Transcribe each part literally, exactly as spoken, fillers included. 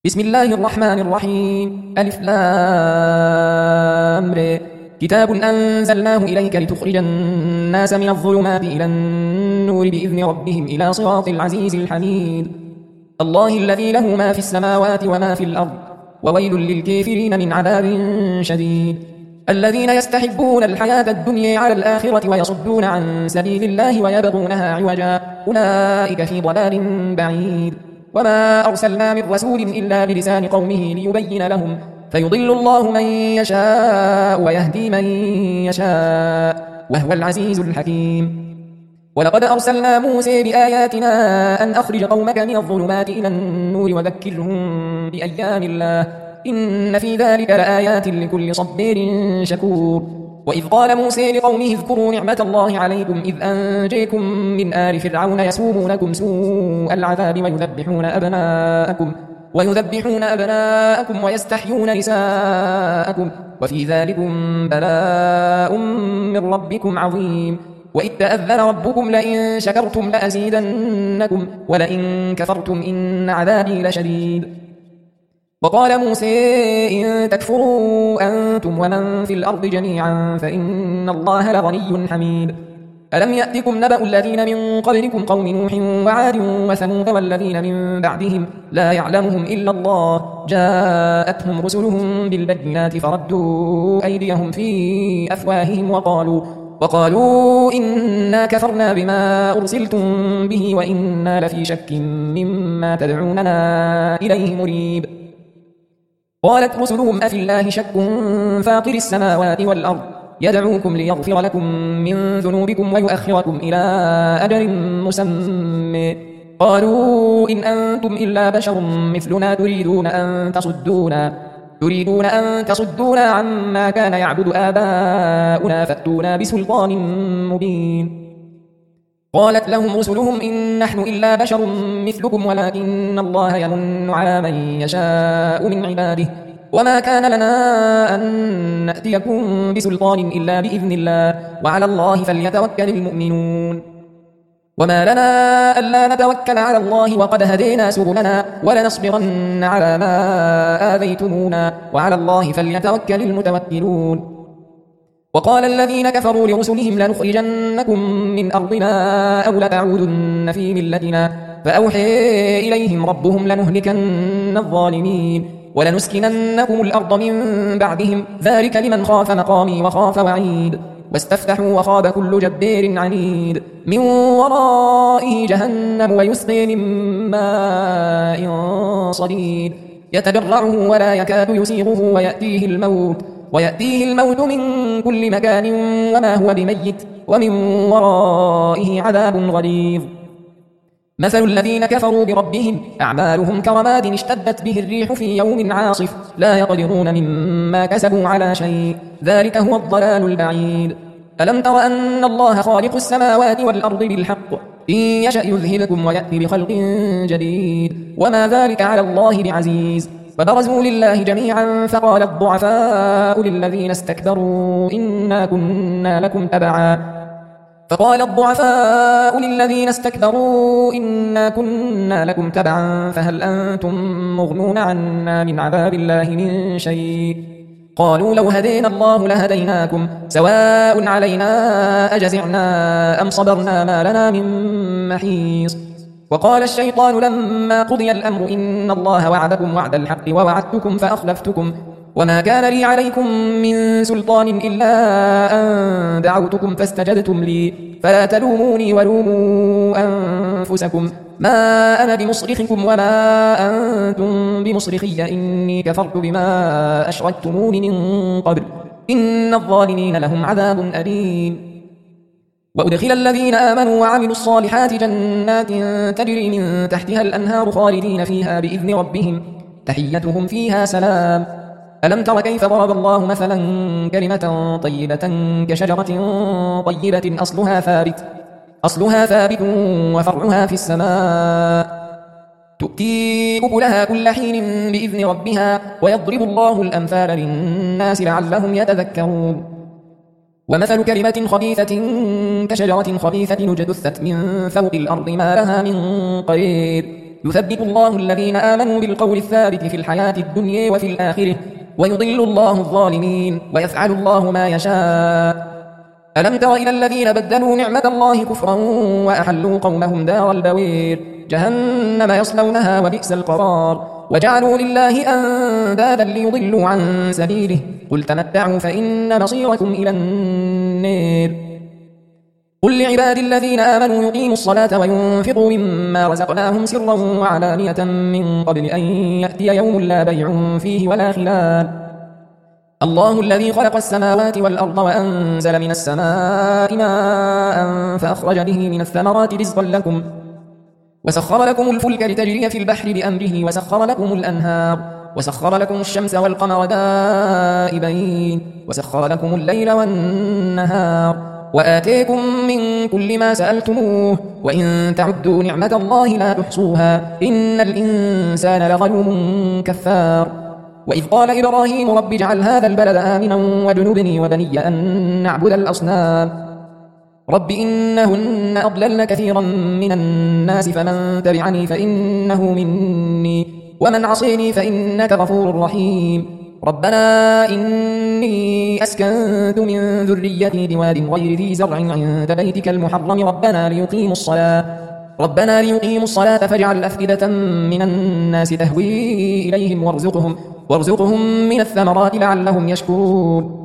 بسم الله الرحمن الرحيم ألف لام ر كتاب أنزلناه إليك لتخرج الناس من الظلمات إلى النور بإذن ربهم إلى صراط العزيز الحميد الله الذي له ما في السماوات وما في الأرض وويل للكافرين من عذاب شديد الذين يستحبون الحياة الدنيا على الآخرة ويصدون عن سبيل الله ويبغونها عوجا أولئك في ضلال بعيد وما أرسلنا من رسول إلا بلسان قومه ليبين لهم فيضل الله من يشاء ويهدي من يشاء وهو العزيز الحكيم ولقد أرسلنا موسى بآياتنا أن أخرج قومك من الظلمات إلى النور وذكرهم بأيام الله إن في ذلك لآيات لكل صبير شكور وإذ قال موسى لقومه اذكروا نعمة الله عليكم إذ أنجيكم من آل فرعون يسومونكم سوء العذاب ويذبحون أبناءكم ويذبحون أبناءكم ويستحيون نساءكم وفي ذلكم بلاء من ربكم عظيم وإذ تأذن ربكم لئن شكرتم لأزيدنكم ولئن كفرتم إن عذابي لشديد وقال موسى إن تكفروا أنتم ومن في الأرض جميعا فإن الله لغني حميد ألم يأتكم نبأ الذين من قبلكم قوم نوح وعاد وثمود والذين من بعدهم لا يعلمهم إلا الله جاءتهم رسلهم بالبينات فردوا أيديهم في أفواههم وقالوا وقالوا إنا كفرنا بما أرسلتم به وإنا لفي شك مما تدعوننا إليه مريب قالت رسلهم أفي الله شك فاطر السماوات والأرض يدعوكم ليغفر لكم من ذنوبكم ويؤخركم إلى أجل مسمى قالوا إن أنتم إلا بشر مثلنا تريدون أن تصدونا تريدون أن تصدونا عما كان يعبد آباؤنا فأتونا بسلطان مبين قالت لهم رسلهم إن نحن إلا بشر مثلكم ولكن الله يمن على من يشاء من عباده وما كان لنا أن نأتيكم بسلطان إلا بإذن الله وعلى الله فليتوكل المؤمنون وما لنا ألا نتوكل على الله وقد هدينا سبلنا ولنصبرن على ما آذيتمونا وعلى الله فليتوكل المتوكلون وقال الذين كفروا لرسلهم لنخرجنكم من أرضنا أو لتعودن في ملتنا فأوحي إليهم ربهم لنهلكن الظالمين ولنسكننكم الأرض من بعدهم ذلك لمن خاف مقامي وخاف وعيد واستفتحوا وخاب كل جبار عنيد من ورائه جهنم ويسقي من ماء صديد يتجرعه ولا يكاد يسيغه ويأتيه الموت ويأتيه الموت من كل مكان وما هو بميت ومن ورائه عذاب غليظ مثل الذين كفروا بربهم أعمالهم كرماد اشتدت به الريح في يوم عاصف لا يقدرون مما كسبوا على شيء ذلك هو الضلال البعيد ألم تر أن الله خالق السماوات والأرض بالحق إن يشأ يذهبكم ويأتي بخلق جديد وما ذلك على الله بعزيز فبرزوا لله جميعا فقال الضعفاء للذين استكبروا إنا كنا لكم تبعا فقال الضعفاء للذين استكبروا إنا كنا لكم تبعا فهل أنتم مغنون عنا من عذاب الله من شيء قالوا لو هدينا الله لهديناكم سواء علينا أجزعنا أم صبرنا ما لنا من محيص وقال الشيطان لما قضي الأمر إن الله وعدكم وعد الحق ووعدتكم فأخلفتكم وما كان لي عليكم من سلطان إلا أن دعوتكم فاستجبتم لي فلا تلوموني ولوموا أنفسكم ما أنا بمصرخكم وما أنتم بمصرخي إني كفرت بما أشركتمون من قبل إن الظالمين لهم عذاب أليم وأدخل الذين آمنوا وعملوا الصالحات جنات تجري من تحتها الأنهار خالدين فيها بإذن ربهم تحيتهم فيها سلام ألم تر كيف ضرب الله مثلا كلمة طيبة كشجرة طيبة أصلها ثابت أصلها ثابت وفرعها في السماء تؤتي أكلها كل حين بإذن ربها ويضرب الله الأمثال للناس لعلهم يتذكرون ومثل كلمة خبيثة كشجرة خبيثة اجتثت من فوق الأرض ما لها من قرير يثبت الله الذين آمنوا بالقول الثابت في الحياة الدنيا وفي الآخرة ويضل الله الظالمين ويفعل الله ما يشاء. ألم تر إلى الذين بدلوا نعمة الله كفرا وأحلوا قومهم دار البوير جهنم يصلونها وبئس القرار وجعلوا لله أندادا ليضلوا عن سبيله قل تمتعوا فإن مصيركم إلى النار. قل لعبادي الذين آمنوا يقيموا الصلاة وينفقوا مما رزقناهم سرا وعلانية من قبل أن يأتي يوم لا بيع فيه ولا خلال. الله الذي خلق السماوات والأرض وأنزل من السماء ماء فأخرج به من الثمرات رزقا لكم وسخر لكم الفلك لتجري في البحر بأمره وسخر لكم الأنهار وسخر لكم الشمس والقمر دائبين وسخر لكم الليل والنهار وآتيكم من كل ما سألتموه وإن تعدوا نعمة الله لا تحصوها إن الإنسان لظلوم كفار. وإذ قال إبراهيم رب اجعل هذا البلد آمنا واجنبني وبني أن نعبد الأصنام رب إنهن أضللن كثيرا من الناس فمن تبعني فإنه مني ومن عصيني فإنك غفور رحيم. ربنا إني أسكنت من ذريتي بواد غير ذي زرع عند بيتك المحرم ربنا ليقيموا الصلاة ربنا ليقيموا الصلاة فاجعل أفئدة من الناس تهوي إليهم وارزقهم وارزقهم من الثمرات لعلهم يشكرون.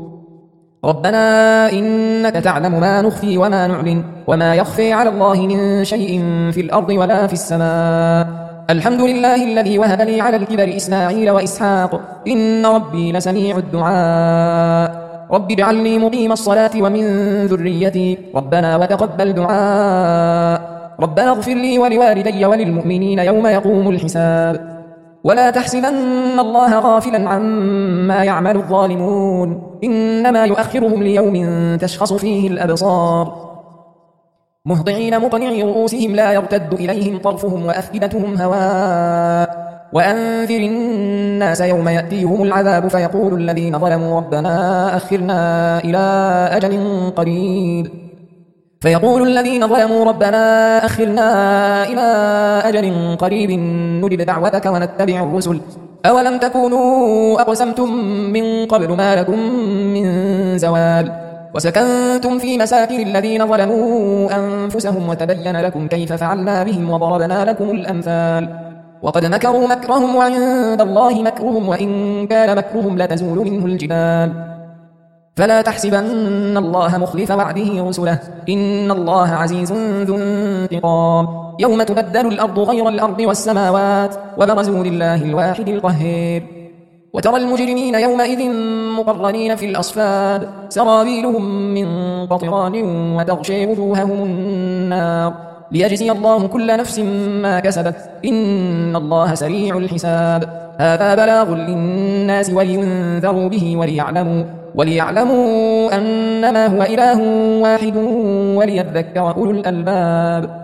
ربنا إنك تعلم ما نخفي وما نعلن وما يخفي على الله من شيء في الأرض ولا في السماء. الحمد لله الذي وهب لي على الكبر إسماعيل وإسحاق إن ربي لسميع الدعاء. رب اجعلني مقيم الصلاة ومن ذريتي ربنا وتقبل دعاء. ربنا اغفر لي ولوالدي وللمؤمنين يوم يقوم الحساب. ولا تحسبن الله غافلا عما يعمل الظالمون إنما يؤخرهم ليوم تشخص فيه الأبصار مهطعين مقنعي رؤوسهم لا يرتد إليهم طرفهم وأفئدتهم هواء. وأنذر الناس يوم يأتيهم العذاب فيقول الذين ظلموا ربنا أخرنا إلى أجل قريب فيقول الذين ظلموا ربنا أخرنا إلى أجل قريب نجب دعوتك ونتبع الرسل أولم تكونوا أقسمتم من قبل ما لكم من زوال وسكنتم في مساكن الذين ظلموا أنفسهم وتبين لكم كيف فعلنا بهم وضربنا لكم الأمثال وقد مكروا مكرهم وعند الله مكرهم وإن كان مكرهم لتزول منه الجبال. فلا تحسبن الله مخلف وعده رسله إن الله عزيز ذو انتقام. يوم تبدل الأرض غير الأرض والسماوات وبرزوا لله الواحد القهار. وترى المجرمين يومئذ مقرنين في الأصفاد سرابيلهم من قطران وتغشي وجوههم النار ليجزي الله كل نفس ما كسبت إن الله سريع الحساب. هذا بلاغ للناس ولينذروا به وليعلموا وليعلموا أنما هو إله واحد وليذكر أولو الألباب.